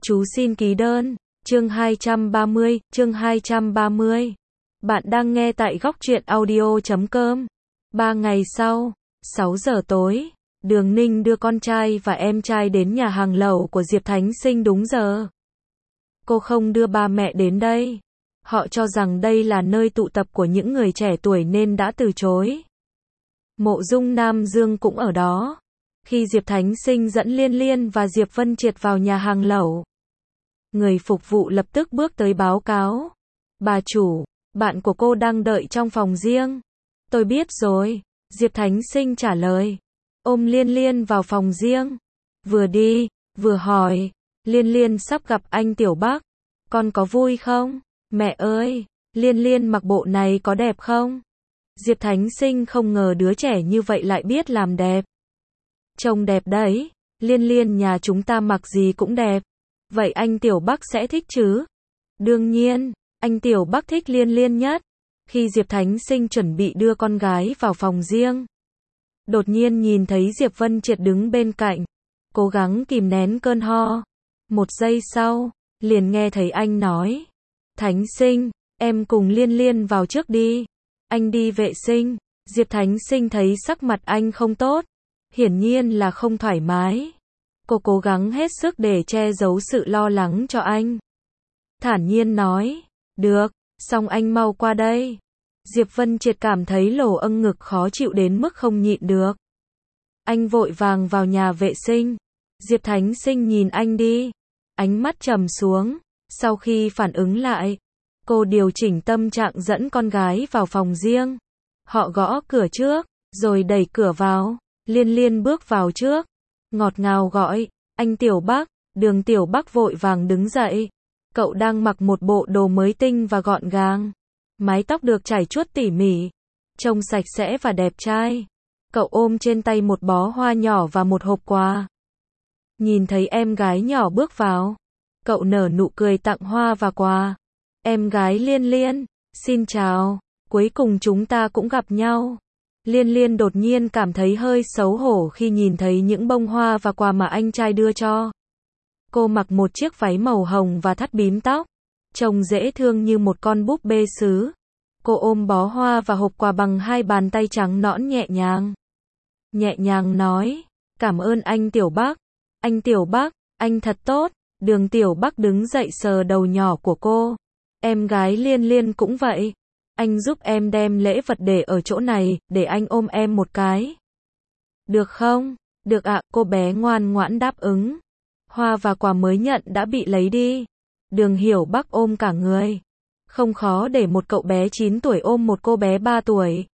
Chú xin ký đơn. Chương 230. Bạn đang nghe tại góc truyện audio.com. 3 ngày sau, 6 giờ tối, Đường Ninh đưa con trai và em trai đến nhà hàng lẩu của Diệp Thánh Sinh đúng giờ. Cô không đưa ba mẹ đến đây. Họ cho rằng đây là nơi tụ tập của những người trẻ tuổi nên đã từ chối. Mộ Dung Nam Dương cũng ở đó. Khi Diệp Thánh Sinh dẫn Liên Liên và Diệp Vân Triệt vào nhà hàng lẩu, người phục vụ lập tức bước tới báo cáo. Bà chủ, bạn của cô đang đợi trong phòng riêng. Tôi biết rồi, Diệp Thánh Sinh trả lời. Ôm Liên Liên vào phòng riêng. Vừa đi, vừa hỏi. Liên Liên sắp gặp anh Tiểu Bắc. Con có vui không? Mẹ ơi, Liên Liên mặc bộ này có đẹp không? Diệp Thánh Sinh không ngờ đứa trẻ như vậy lại biết làm đẹp. Trông đẹp đấy, Liên Liên nhà chúng ta mặc gì cũng đẹp. Vậy anh Tiểu Bắc sẽ thích chứ? Đương nhiên, anh Tiểu Bắc thích Liên Liên nhất. Khi Diệp Thánh Sinh chuẩn bị đưa con gái vào phòng riêng, đột nhiên nhìn thấy Diệp Vân Triệt đứng bên cạnh, cố gắng kìm nén cơn ho. Một giây sau, liền nghe thấy anh nói. Thánh Sinh, em cùng Liên Liên vào trước đi. Anh đi vệ sinh. Diệp Thánh Sinh thấy sắc mặt anh không tốt. Hiển nhiên là không thoải mái. Cô cố gắng hết sức để che giấu sự lo lắng cho anh. Thản nhiên nói. Được, xong anh mau qua đây. Diệp Vân Triệt cảm thấy lỗ âng ngực khó chịu đến mức không nhịn được. Anh vội vàng vào nhà vệ sinh. Diệp Thánh Sinh nhìn anh đi. Ánh mắt trầm xuống. Sau khi phản ứng lại, cô điều chỉnh tâm trạng dẫn con gái vào phòng riêng. Họ gõ cửa trước, rồi đẩy cửa vào. Liên Liên bước vào trước, ngọt ngào gọi, anh Tiểu Bắc. Đường Tiểu Bắc vội vàng đứng dậy. Cậu đang mặc một bộ đồ mới tinh và gọn gàng. Mái tóc được chải chuốt tỉ mỉ, trông sạch sẽ và đẹp trai. Cậu ôm trên tay một bó hoa nhỏ và một hộp quà. Nhìn thấy em gái nhỏ bước vào, cậu nở nụ cười tặng hoa và quà. Em gái Liên Liên, xin chào, cuối cùng chúng ta cũng gặp nhau. Liên Liên đột nhiên cảm thấy hơi xấu hổ khi nhìn thấy những bông hoa và quà mà anh trai đưa cho. Cô mặc một chiếc váy màu hồng và thắt bím tóc, trông dễ thương như một con búp bê sứ. Cô ôm bó hoa và hộp quà bằng hai bàn tay trắng nõn nhẹ nhàng. Nhẹ nhàng nói, cảm ơn anh Tiểu Bắc. Anh Tiểu Bắc, anh thật tốt. Đường Tiểu Bắc đứng dậy sờ đầu nhỏ của cô. Em gái Liên Liên cũng vậy. Anh giúp em đem lễ vật để ở chỗ này, để anh ôm em một cái. Được không? Được ạ, cô bé ngoan ngoãn đáp ứng. Hoa và quà mới nhận đã bị lấy đi. Đường Hiểu Bắc ôm cả người. Không khó để một cậu bé 9 tuổi ôm một cô bé 3 tuổi.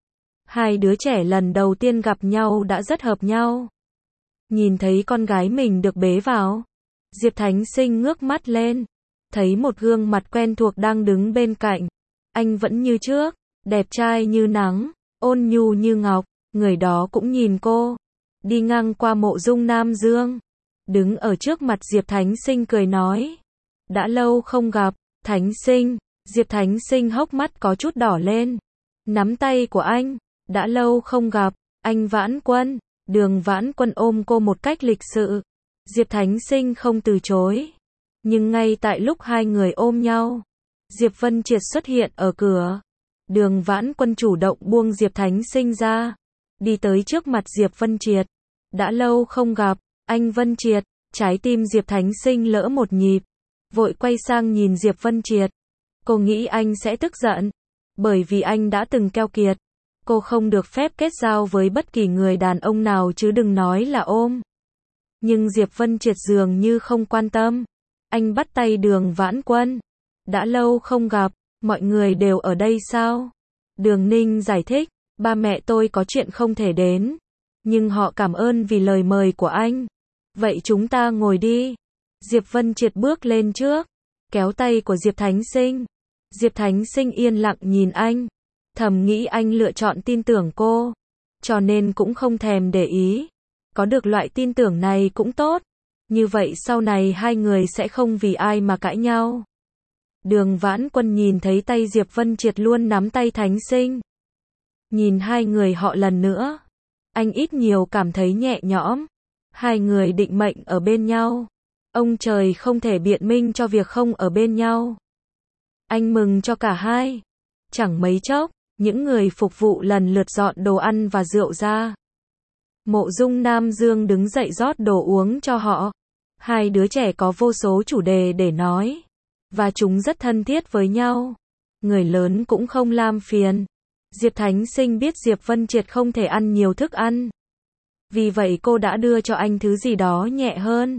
Hai đứa trẻ lần đầu tiên gặp nhau đã rất hợp nhau. Nhìn thấy con gái mình được bế vào, Diệp Thánh Sinh ngước mắt lên, thấy một gương mặt quen thuộc đang đứng bên cạnh. Anh vẫn như trước, đẹp trai như nắng, ôn nhu như ngọc. Người đó cũng nhìn cô. Đi ngang qua Mộ Dung Nam Dương, đứng ở trước mặt Diệp Thánh Sinh cười nói. Đã lâu không gặp, Thánh Sinh. Diệp Thánh Sinh hốc mắt có chút đỏ lên. Nắm tay của anh. Đã lâu không gặp, anh Vãn Quân. Đường Vãn Quân ôm cô một cách lịch sự. Diệp Thánh Sinh không từ chối. Nhưng ngay tại lúc hai người ôm nhau, Diệp Vân Triệt xuất hiện ở cửa. Đường Vãn Quân chủ động buông Diệp Thánh Sinh ra, đi tới trước mặt Diệp Vân Triệt. Đã lâu không gặp, anh Vân Triệt. Trái tim Diệp Thánh Sinh lỡ một nhịp, vội quay sang nhìn Diệp Vân Triệt. Cô nghĩ anh sẽ tức giận, bởi vì anh đã từng keo kiệt. Cô không được phép kết giao với bất kỳ người đàn ông nào chứ đừng nói là ôm. Nhưng Diệp Vân Triệt dường như không quan tâm. Anh bắt tay Đường Vãn Quân. Đã lâu không gặp, mọi người đều ở đây sao? Đường Ninh giải thích, ba mẹ tôi có chuyện không thể đến, nhưng họ cảm ơn vì lời mời của anh. Vậy chúng ta ngồi đi. Diệp Vân Triệt bước lên trước, kéo tay của Diệp Thánh Sinh. Diệp Thánh Sinh yên lặng nhìn anh, thầm nghĩ anh lựa chọn tin tưởng cô, cho nên cũng không thèm để ý. Có được loại tin tưởng này cũng tốt, như vậy sau này hai người sẽ không vì ai mà cãi nhau. Đường Vãn Quân nhìn thấy tay Diệp Vân Triệt luôn nắm tay Thánh Sinh. Nhìn hai người họ lần nữa, anh ít nhiều cảm thấy nhẹ nhõm. Hai người định mệnh ở bên nhau. Ông trời không thể biện minh cho việc không ở bên nhau. Anh mừng cho cả hai. Chẳng mấy chốc, những người phục vụ lần lượt dọn đồ ăn và rượu ra. Mộ Dung Nam Dương đứng dậy rót đồ uống cho họ. Hai đứa trẻ có vô số chủ đề để nói. Và chúng rất thân thiết với nhau. Người lớn cũng không làm phiền. Diệp Thánh Sinh biết Diệp Vân Triệt không thể ăn nhiều thức ăn. Vì vậy cô đã đưa cho anh thứ gì đó nhẹ hơn.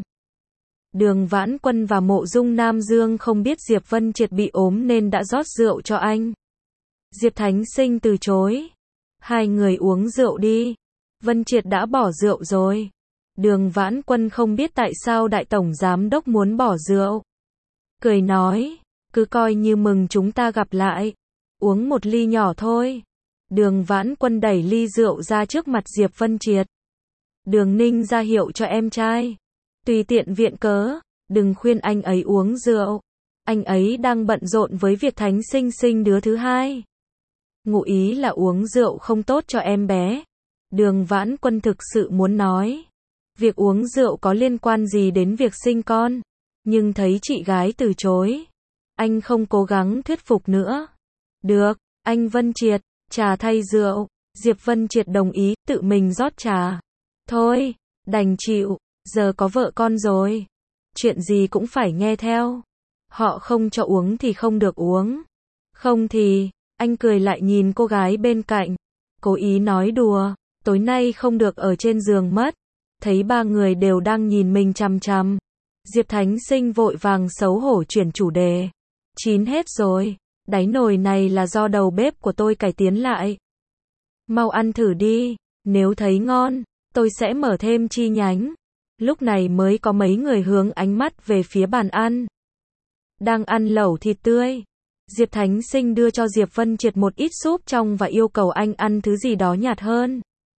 Đường Vãn Quân và Mộ Dung Nam Dương không biết Diệp Vân Triệt bị ốm nên đã rót rượu cho anh. Diệp Thánh Sinh từ chối. Hai người uống rượu đi. Vân Triệt đã bỏ rượu rồi. Đường Vãn Quân không biết tại sao Đại Tổng Giám Đốc muốn bỏ rượu. Cười nói, cứ coi như mừng chúng ta gặp lại. Uống một ly nhỏ thôi. Đường Vãn Quân đẩy ly rượu ra trước mặt Diệp Vân Triệt. Đường Ninh ra hiệu cho em trai. Tùy tiện viện cớ, đừng khuyên anh ấy uống rượu. Anh ấy đang bận rộn với việc Thánh Sinh sinh đứa thứ hai. Ngụ ý là uống rượu không tốt cho em bé. Đường Vãn Quân thực sự muốn nói. Việc uống rượu có liên quan gì đến việc sinh con. Nhưng thấy chị gái từ chối. Anh không cố gắng thuyết phục nữa. Được, anh Vân Triệt, trà thay rượu. Diệp Vân Triệt đồng ý, tự mình rót trà. Thôi, đành chịu, giờ có vợ con rồi. Chuyện gì cũng phải nghe theo. Họ không cho uống thì không được uống. Không thì, anh cười lại nhìn cô gái bên cạnh. Cố ý nói đùa, tối nay không được ở trên giường mất. Thấy ba người đều đang nhìn mình chằm chằm. Diệp Thánh Sinh vội vàng xấu hổ chuyển chủ đề. Chín hết rồi, đáy nồi này là do đầu bếp của tôi cải tiến lại. Mau ăn thử đi, nếu thấy ngon, tôi sẽ mở thêm chi nhánh. Lúc này mới có mấy người hướng ánh mắt về phía bàn ăn. Đang ăn lẩu thịt tươi. Diệp Thánh Sinh đưa cho Diệp Vân Triệt một ít súp trong và yêu cầu anh ăn thứ gì đó nhạt hơn.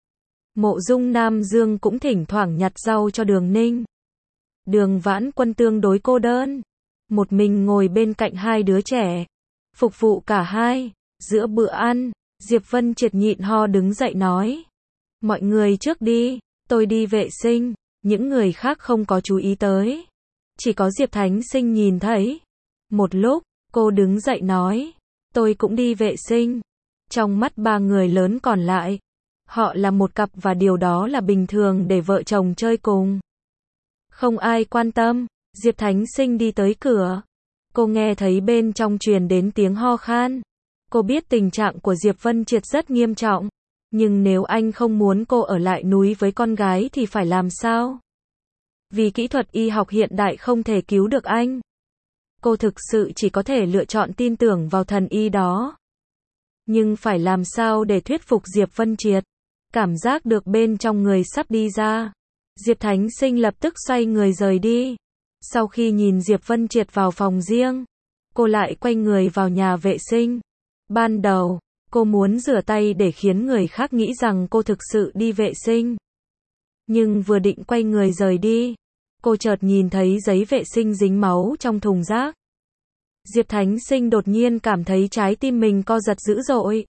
Mộ Dung Nam Dương cũng thỉnh thoảng nhặt rau cho Đường Ninh. Đường Vãn Quân tương đối cô đơn. Một mình ngồi bên cạnh hai đứa trẻ. Phục vụ cả hai. Giữa bữa ăn, Diệp Vân Triệt nhịn ho đứng dậy nói. Mọi người trước đi, tôi đi vệ sinh. Những người khác không có chú ý tới. Chỉ có Diệp Thánh Sinh nhìn thấy. Một lúc, cô đứng dậy nói. Tôi cũng đi vệ sinh. Trong mắt ba người lớn còn lại. Họ là một cặp và điều đó là bình thường để vợ chồng chơi cùng. Không ai quan tâm, Diệp Thánh Sinh đi tới cửa. Cô nghe thấy bên trong truyền đến tiếng ho khan. Cô biết tình trạng của Diệp Vân Triệt rất nghiêm trọng. Nhưng nếu anh không muốn cô ở lại núi với con gái thì phải làm sao? Vì kỹ thuật y học hiện đại không thể cứu được anh. Cô thực sự chỉ có thể lựa chọn tin tưởng vào thần y đó. Nhưng phải làm sao để thuyết phục Diệp Vân Triệt? Cảm giác được bên trong người sắp đi ra. Diệp Thánh Sinh lập tức xoay người rời đi. Sau khi nhìn Diệp Vân Triệt vào phòng riêng, cô lại quay người vào nhà vệ sinh. Ban đầu, cô muốn rửa tay để khiến người khác nghĩ rằng cô thực sự đi vệ sinh. Nhưng vừa định quay người rời đi, cô chợt nhìn thấy giấy vệ sinh dính máu trong thùng rác. Diệp Thánh Sinh đột nhiên cảm thấy trái tim mình co giật dữ dội.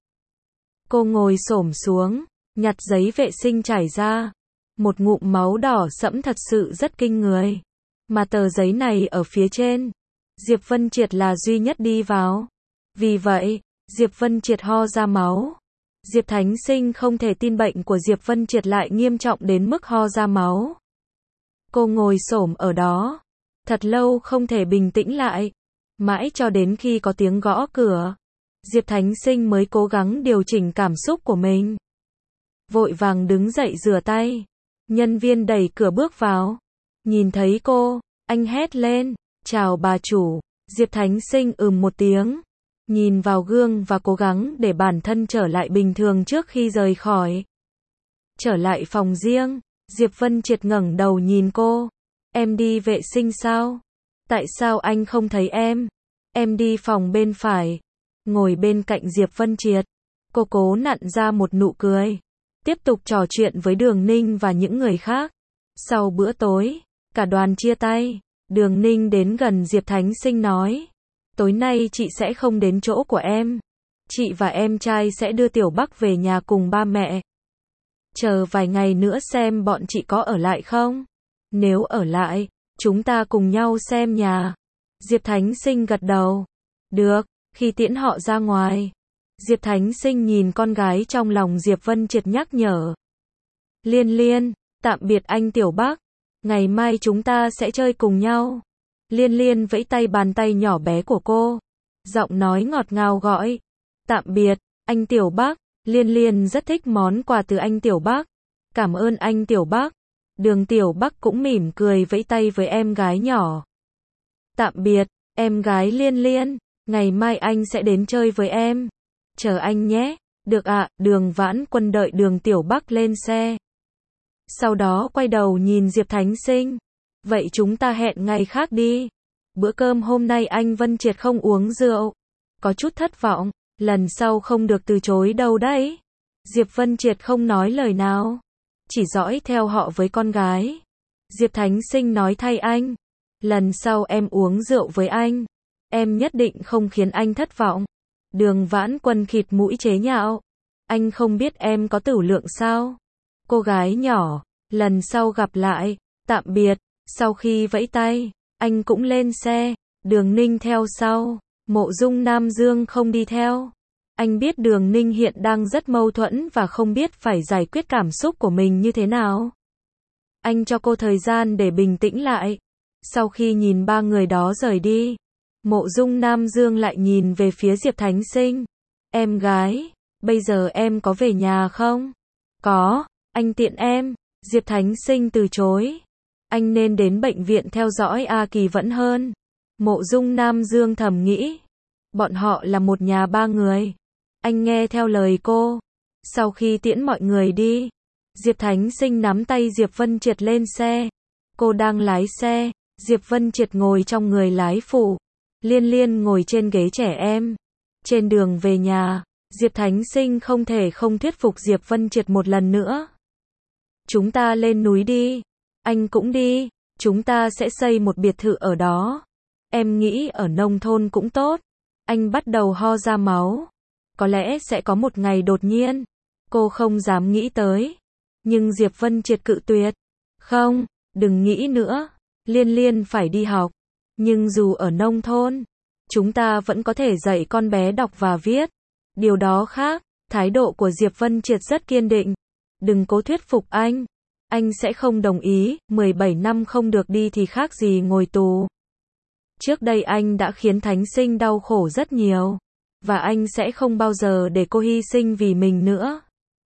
Cô ngồi xổm xuống, nhặt giấy vệ sinh trải ra. Một ngụm máu đỏ sẫm thật sự rất kinh người. Mà tờ giấy này ở phía trên. Diệp Vân Triệt là duy nhất đi vào. Vì vậy, Diệp Vân Triệt ho ra máu. Diệp Thánh Sinh không thể tin bệnh của Diệp Vân Triệt lại nghiêm trọng đến mức ho ra máu. Cô ngồi xổm ở đó. Thật lâu không thể bình tĩnh lại. Mãi cho đến khi có tiếng gõ cửa. Diệp Thánh Sinh mới cố gắng điều chỉnh cảm xúc của mình. Vội vàng đứng dậy rửa tay. Nhân viên đẩy cửa bước vào. Nhìn thấy cô, anh hét lên. Chào bà chủ. Diệp Thánh Sinh một tiếng. Nhìn vào gương và cố gắng để bản thân trở lại bình thường trước khi rời khỏi. Trở lại phòng riêng, Diệp Vân Triệt ngẩng đầu nhìn cô. Em đi vệ sinh sao? Tại sao anh không thấy em? Em đi phòng bên phải. Ngồi bên cạnh Diệp Vân Triệt. Cô cố nặn ra một nụ cười. Tiếp tục trò chuyện với Đường Ninh và những người khác. Sau bữa tối, cả đoàn chia tay. Đường Ninh đến gần Diệp Thánh Sinh nói. Tối nay chị sẽ không đến chỗ của em. Chị và em trai sẽ đưa Tiểu Bắc về nhà cùng ba mẹ. Chờ vài ngày nữa xem bọn chị có ở lại không. Nếu ở lại, Chúng ta cùng nhau xem nhà. Diệp Thánh Sinh gật đầu. Được, khi tiễn họ ra ngoài. Diệp Thánh Sinh nhìn con gái trong lòng Diệp Vân Triệt nhắc nhở. Liên Liên, tạm biệt anh Tiểu Bắc. Ngày mai chúng ta sẽ chơi cùng nhau. Liên Liên vẫy tay bàn tay nhỏ bé của cô. Giọng nói ngọt ngào gọi. Tạm biệt, anh Tiểu Bắc. Liên Liên rất thích món quà từ anh Tiểu Bắc. Cảm ơn anh Tiểu Bắc. Đường Tiểu Bắc cũng mỉm cười vẫy tay với em gái nhỏ. Tạm biệt, em gái Liên Liên. Ngày mai anh sẽ đến chơi với em. Chờ anh nhé. Được ạ. Đường Vãn Quân đợi Đường Tiểu Bắc lên xe. Sau đó quay đầu nhìn Diệp Thánh Sinh. Vậy chúng ta hẹn ngày khác đi. Bữa cơm hôm nay anh Vân Triệt không uống rượu. Có chút thất vọng. Lần sau không được từ chối đâu đấy. Diệp Vân Triệt không nói lời nào. Chỉ dõi theo họ với con gái. Diệp Thánh Sinh nói thay anh. Lần sau em uống rượu với anh. Em nhất định không khiến anh thất vọng. Đường Vãn Quân khịt mũi chế nhạo. Anh không biết em có tửu lượng sao? Cô gái nhỏ. Lần sau gặp lại. Tạm biệt. Sau khi vẫy tay, anh cũng lên xe. Đường Ninh theo sau. Mộ Dung Nam Dương không đi theo. Anh biết Đường Ninh hiện đang rất mâu thuẫn và không biết phải giải quyết cảm xúc của mình như thế nào. Anh cho cô thời gian để bình tĩnh lại. Sau khi nhìn ba người đó rời đi, Mộ Dung Nam Dương lại nhìn về phía Diệp Thánh Sinh. Em gái, bây giờ em có về nhà không? Có, anh tiện em. Diệp Thánh Sinh từ chối. Anh nên đến bệnh viện theo dõi A Kỳ vẫn hơn. Mộ Dung Nam Dương thầm nghĩ. Bọn họ là một nhà ba người. Anh nghe theo lời cô. Sau khi tiễn mọi người đi, Diệp Thánh Sinh nắm tay Diệp Vân Triệt lên xe. Cô đang lái xe. Diệp Vân Triệt ngồi trong người lái phụ. Liên Liên ngồi trên ghế trẻ em. Trên đường về nhà, Diệp Thánh Sinh không thể không thuyết phục Diệp Vân Triệt một lần nữa. Chúng ta lên núi đi. Anh cũng đi. Chúng ta sẽ xây một biệt thự ở đó. Em nghĩ ở nông thôn cũng tốt. Anh bắt đầu ho ra máu. Có lẽ sẽ có một ngày đột nhiên. Cô không dám nghĩ tới. Nhưng Diệp Vân Triệt cự tuyệt. Không, đừng nghĩ nữa. Liên Liên phải đi học. Nhưng dù ở nông thôn, chúng ta vẫn có thể dạy con bé đọc và viết. Điều đó khác. Thái độ của Diệp Vân Triệt rất kiên định. Đừng cố thuyết phục anh. Anh sẽ không đồng ý. 17 năm không được đi thì khác gì ngồi tù. Trước đây anh đã khiến Thánh Sinh đau khổ rất nhiều. Và anh sẽ không bao giờ để cô hy sinh vì mình nữa.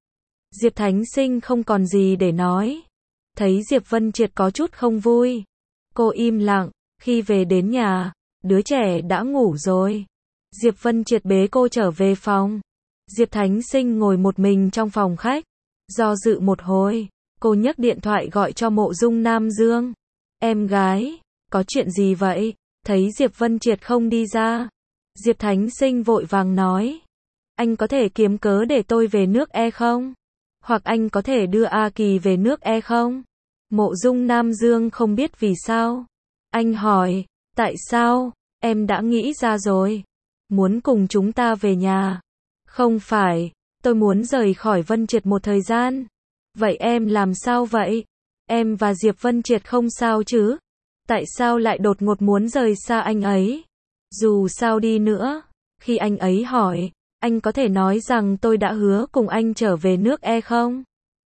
Diệp Thánh Sinh không còn gì để nói. Thấy Diệp Vân Triệt có chút không vui. Cô im lặng. Khi về đến nhà, đứa trẻ đã ngủ rồi. Diệp Vân Triệt bế cô trở về phòng. Diệp Thánh Sinh ngồi một mình trong phòng khách. Do dự một hồi, cô nhấc điện thoại gọi cho Mộ Dung Nam Dương. Em gái, có chuyện gì vậy? Thấy Diệp Vân Triệt không đi ra. Diệp Thánh Sinh vội vàng nói. Anh có thể kiếm cớ để tôi về nước E không? Hoặc anh có thể đưa A Kỳ về nước E không? Mộ Dung Nam Dương không biết vì sao. Anh hỏi, tại sao? Em đã nghĩ ra rồi. Muốn cùng chúng ta về nhà. Không phải, tôi muốn rời khỏi Vân Triệt một thời gian. Vậy em làm sao vậy? Em và Diệp Vân Triệt không sao chứ? Tại sao lại đột ngột muốn rời xa anh ấy? Dù sao đi nữa, khi anh ấy hỏi, anh có thể nói rằng tôi đã hứa cùng anh trở về nước E không?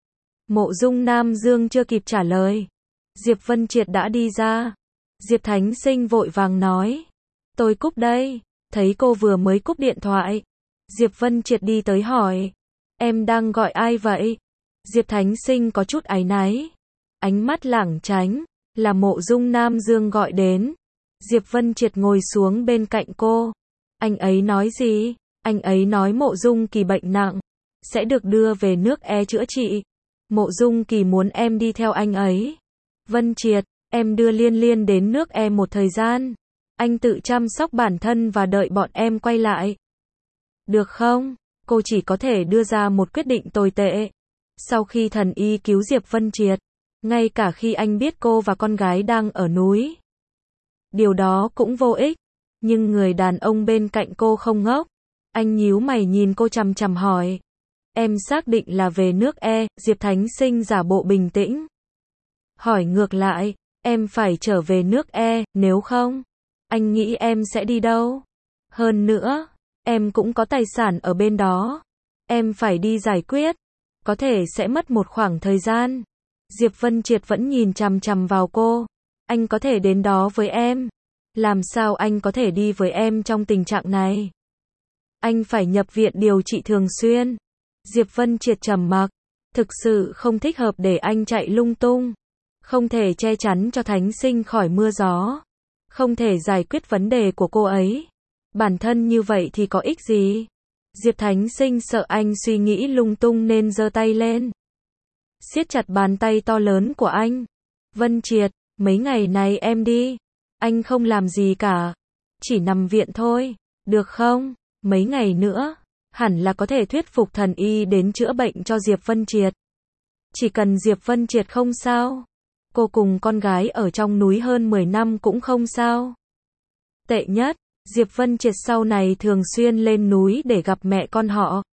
Mộ Dung Nam Dương chưa kịp trả lời. Diệp Vân Triệt đã đi ra. Diệp Thánh Sinh vội vàng nói. Tôi cúp đây. Thấy cô vừa mới cúp điện thoại. Diệp Vân Triệt đi tới hỏi. Em đang gọi ai vậy? Diệp Thánh Sinh có chút áy náy. Ánh mắt lảng tránh. Là Mộ Dung Nam Dương gọi đến. Diệp Vân Triệt ngồi xuống bên cạnh cô. Anh ấy nói gì? Anh ấy nói Mộ Dung Kỳ bệnh nặng. Sẽ được đưa về nước E chữa trị. Mộ Dung Kỳ muốn em đi theo anh ấy. Vân Triệt, em đưa Liên Liên đến nước E một thời gian. Anh tự chăm sóc bản thân và đợi bọn em quay lại. Được không? Cô chỉ có thể đưa ra một quyết định tồi tệ. Sau khi thần y cứu Diệp Vân Triệt, ngay cả khi anh biết cô và con gái đang ở núi. Điều đó cũng vô ích. Nhưng người đàn ông bên cạnh cô không ngốc. Anh nhíu mày nhìn cô chằm chằm hỏi. Em xác định là về nước E, Diệp Thánh Sinh giả bộ bình tĩnh. Hỏi ngược lại, Em phải trở về nước E, nếu không, anh nghĩ em sẽ đi đâu? Hơn nữa, em cũng có tài sản ở bên đó. Em phải đi giải quyết. Có thể sẽ mất một khoảng thời gian. Diệp Vân Triệt vẫn nhìn chằm chằm vào cô. Anh có thể đến đó với em. Làm sao anh có thể đi với em trong tình trạng này? Anh phải nhập viện điều trị thường xuyên. Diệp Vân Triệt trầm mặc. Thực sự không thích hợp để anh chạy lung tung. Không thể che chắn cho Thánh Sinh khỏi mưa gió. Không thể giải quyết vấn đề của cô ấy. Bản thân như vậy thì có ích gì? Diệp Thánh Sinh sợ anh suy nghĩ lung tung nên giơ tay lên. Siết chặt bàn tay to lớn của anh. Vân Triệt, mấy ngày này em đi. Anh không làm gì cả. Chỉ nằm viện thôi. Được không? Mấy ngày nữa, hẳn là có thể thuyết phục thần y đến chữa bệnh cho Diệp Vân Triệt. Chỉ cần Diệp Vân Triệt không sao. Cô cùng con gái ở trong núi hơn 10 năm cũng không sao. Tệ nhất, Diệp Vân Triệt sau này thường xuyên lên núi để gặp mẹ con họ.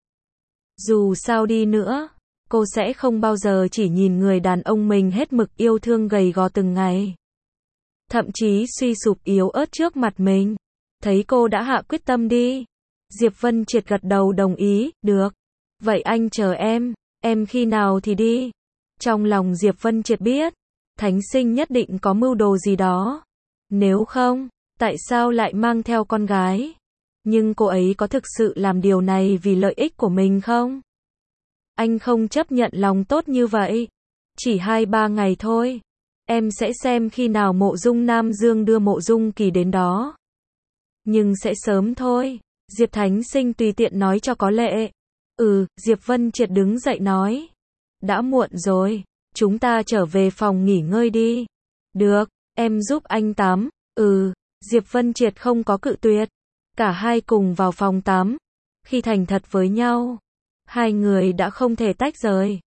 Dù sao đi nữa, cô sẽ không bao giờ chỉ nhìn người đàn ông mình hết mực yêu thương gầy gò từng ngày. Thậm chí suy sụp yếu ớt trước mặt mình. Thấy cô đã hạ quyết tâm đi. Diệp Vân Triệt gật đầu đồng ý, được. Vậy anh chờ em khi nào thì đi. Trong lòng Diệp Vân Triệt biết, Thánh Sinh nhất định có mưu đồ gì đó. Nếu không, tại sao lại mang theo con gái? Nhưng cô ấy có thực sự làm điều này vì lợi ích của mình không? Anh không chấp nhận lòng tốt như vậy. Chỉ 2-3 ngày thôi. Em sẽ xem khi nào Mộ Dung Nam Dương đưa Mộ Dung Kỳ đến đó. Nhưng sẽ sớm thôi. Diệp Thánh Sinh tùy tiện nói cho có lệ. Diệp Vân Triệt đứng dậy nói. Đã muộn rồi. Chúng ta trở về phòng nghỉ ngơi đi. Được, em giúp anh tắm. Diệp Vân Triệt không có cự tuyệt. Cả hai cùng vào phòng tắm. Khi thành thật với nhau, hai người đã không thể tách rời.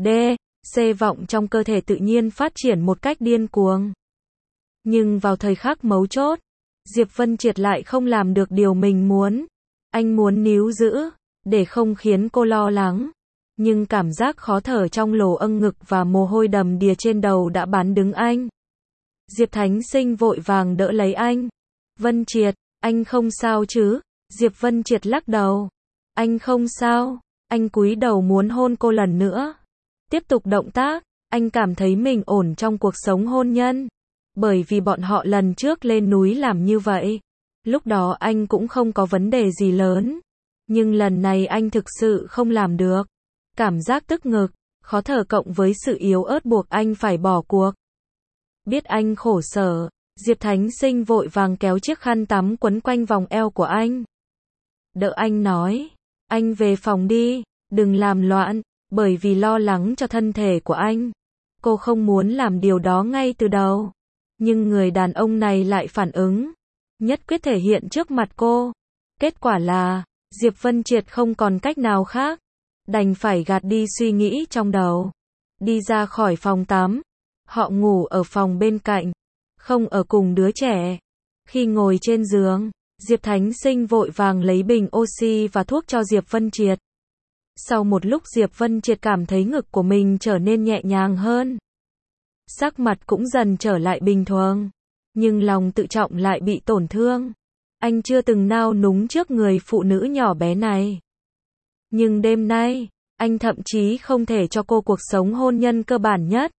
C vọng trong cơ thể tự nhiên phát triển một cách điên cuồng. Nhưng vào thời khắc mấu chốt, Diệp Vân Triệt lại không làm được điều mình muốn. Anh muốn níu giữ, để không khiến cô lo lắng. Nhưng cảm giác khó thở trong lỗ ngực và mồ hôi đầm đìa trên đầu đã bán đứng anh. Diệp Thánh Sinh vội vàng đỡ lấy anh. Vân Triệt, anh không sao chứ? Diệp Vân Triệt lắc đầu. Anh không sao. Anh cúi đầu muốn hôn cô lần nữa. Tiếp tục động tác, anh cảm thấy mình ổn trong cuộc sống hôn nhân. Bởi vì bọn họ lần trước lên núi làm như vậy. Lúc đó anh cũng không có vấn đề gì lớn. Nhưng lần này anh thực sự không làm được. Cảm giác tức ngực, khó thở cộng với sự yếu ớt buộc anh phải bỏ cuộc. Biết anh khổ sở, Diệp Thánh Sinh vội vàng kéo chiếc khăn tắm quấn quanh vòng eo của anh. Đỡ anh nói, anh về phòng đi, đừng làm loạn, bởi vì lo lắng cho thân thể của anh. Cô không muốn làm điều đó ngay từ đầu. Nhưng người đàn ông này lại phản ứng. Nhất quyết thể hiện trước mặt cô. Kết quả là, Diệp Vân Triệt không còn cách nào khác. Đành phải gạt đi suy nghĩ trong đầu. Đi ra khỏi phòng tắm. Họ ngủ ở phòng bên cạnh. Không ở cùng đứa trẻ. Khi ngồi trên giường, Diệp Thánh Sinh vội vàng lấy bình oxy và thuốc cho Diệp Vân Triệt. Sau một lúc Diệp Vân Triệt cảm thấy ngực của mình trở nên nhẹ nhàng hơn. Sắc mặt cũng dần trở lại bình thường. Nhưng lòng tự trọng lại bị tổn thương. Anh chưa từng nao núng trước người phụ nữ nhỏ bé này. Nhưng đêm nay, anh thậm chí không thể cho cô cuộc sống hôn nhân cơ bản nhất.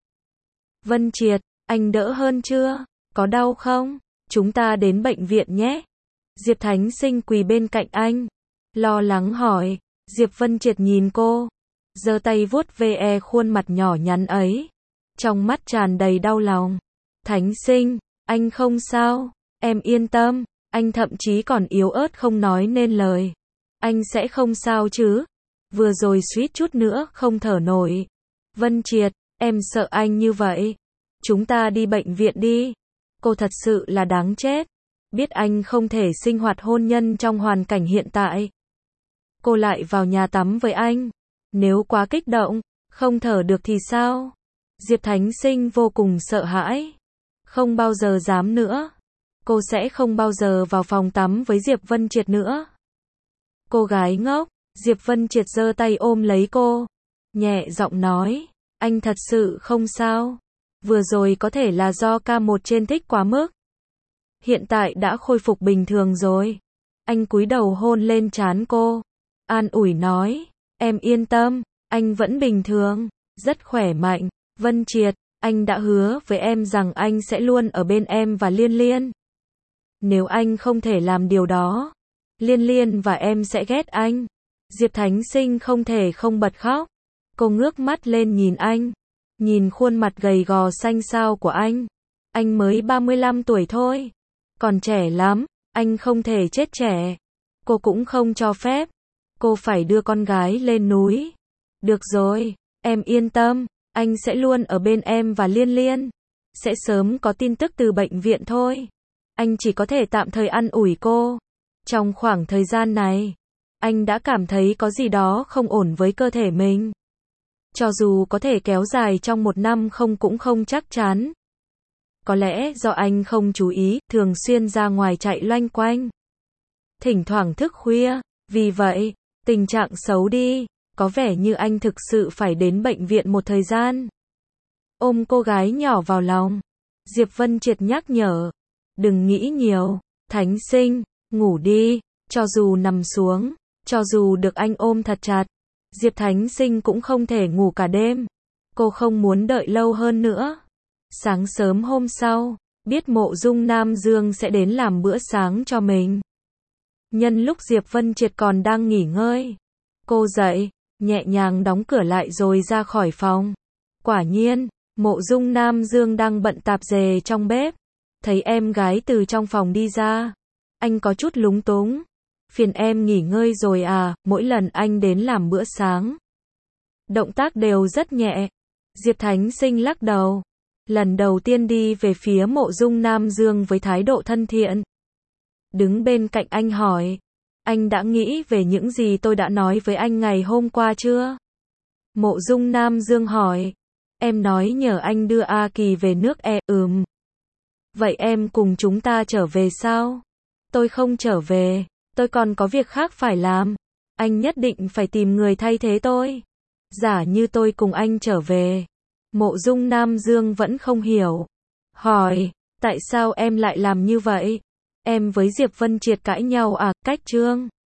Vân Triệt, anh đỡ hơn chưa? Có đau không? Chúng ta đến bệnh viện nhé. Diệp Thánh Sinh quỳ bên cạnh anh. Lo lắng hỏi. Diệp Vân Triệt nhìn cô. Giơ tay vuốt ve khuôn mặt nhỏ nhắn ấy. Trong mắt tràn đầy đau lòng. Thánh Sinh, anh không sao. Em yên tâm. Anh thậm chí còn yếu ớt không nói nên lời. Anh sẽ không sao chứ? Vừa rồi suýt chút nữa không thở nổi. Vân Triệt, em sợ anh như vậy. Chúng ta đi bệnh viện đi. Cô thật sự là đáng chết. Biết anh không thể sinh hoạt hôn nhân trong hoàn cảnh hiện tại. Cô lại vào nhà tắm với anh. Nếu quá kích động, không thở được thì sao? Diệp Thánh Sinh vô cùng sợ hãi. Không bao giờ dám nữa. Cô sẽ không bao giờ vào phòng tắm với Diệp Vân Triệt nữa. Cô gái ngốc. Diệp Vân Triệt giơ tay ôm lấy cô. Nhẹ giọng nói. Anh thật sự không sao. Vừa rồi có thể là do K1 trên thích quá mức. Hiện tại đã khôi phục bình thường rồi. Anh cúi đầu hôn lên trán cô. An ủi nói, em yên tâm, anh vẫn bình thường, rất khỏe mạnh. Vân Triệt, anh đã hứa với em rằng anh sẽ luôn ở bên em và Liên Liên. Nếu anh không thể làm điều đó, Liên Liên và em sẽ ghét anh. Diệp Thánh Sinh không thể không bật khóc. Cô ngước mắt lên nhìn anh, nhìn khuôn mặt gầy gò xanh xao của anh. Anh mới 35 tuổi thôi, còn trẻ lắm, anh không thể chết trẻ. Cô cũng không cho phép. Cô phải đưa con gái lên núi. Được rồi, em yên tâm, anh sẽ luôn ở bên em và Liên Liên. Sẽ sớm có tin tức từ bệnh viện thôi. Anh chỉ có thể tạm thời an ủi cô. Trong khoảng thời gian này, anh đã cảm thấy có gì đó không ổn với cơ thể mình. Cho dù có thể kéo dài trong 1 năm không cũng không chắc chắn. Có lẽ do anh không chú ý, thường xuyên ra ngoài chạy loanh quanh. Thỉnh thoảng thức khuya, vì vậy, tình trạng xấu đi, có vẻ như anh thực sự phải đến bệnh viện một thời gian. Ôm cô gái nhỏ vào lòng, Diệp Vân Triệt nhắc nhở, đừng nghĩ nhiều, Thánh Sinh, ngủ đi, cho dù nằm xuống, cho dù được anh ôm thật chặt, Diệp Thánh Sinh cũng không thể ngủ cả đêm. Cô không muốn đợi lâu hơn nữa. Sáng sớm hôm sau, biết Mộ Dung Nam Dương sẽ đến làm bữa sáng cho mình. Nhân lúc Diệp Vân Triệt còn đang nghỉ ngơi, cô dậy, nhẹ nhàng đóng cửa lại rồi ra khỏi phòng. Quả nhiên, Mộ Dung Nam Dương đang bận tạp dề trong bếp. Thấy em gái từ trong phòng đi ra, anh có chút lúng túng. Phiền em nghỉ ngơi rồi à, mỗi lần anh đến làm bữa sáng. Động tác đều rất nhẹ. Diệp Thánh Sinh lắc đầu. Lần đầu tiên đi về phía Mộ Dung Nam Dương với thái độ thân thiện. Đứng bên cạnh anh hỏi, anh đã nghĩ về những gì tôi đã nói với anh ngày hôm qua chưa? Mộ Dung Nam Dương hỏi, em nói nhờ anh đưa A Kỳ về nước Vậy em cùng chúng ta trở về sao? Tôi không trở về, tôi còn có việc khác phải làm. Anh nhất định phải tìm người thay thế tôi. Giả như tôi cùng anh trở về. Mộ Dung Nam Dương vẫn không hiểu. Hỏi, tại sao em lại làm như vậy? Em với Diệp Vân Triệt cãi nhau à, cách Trương?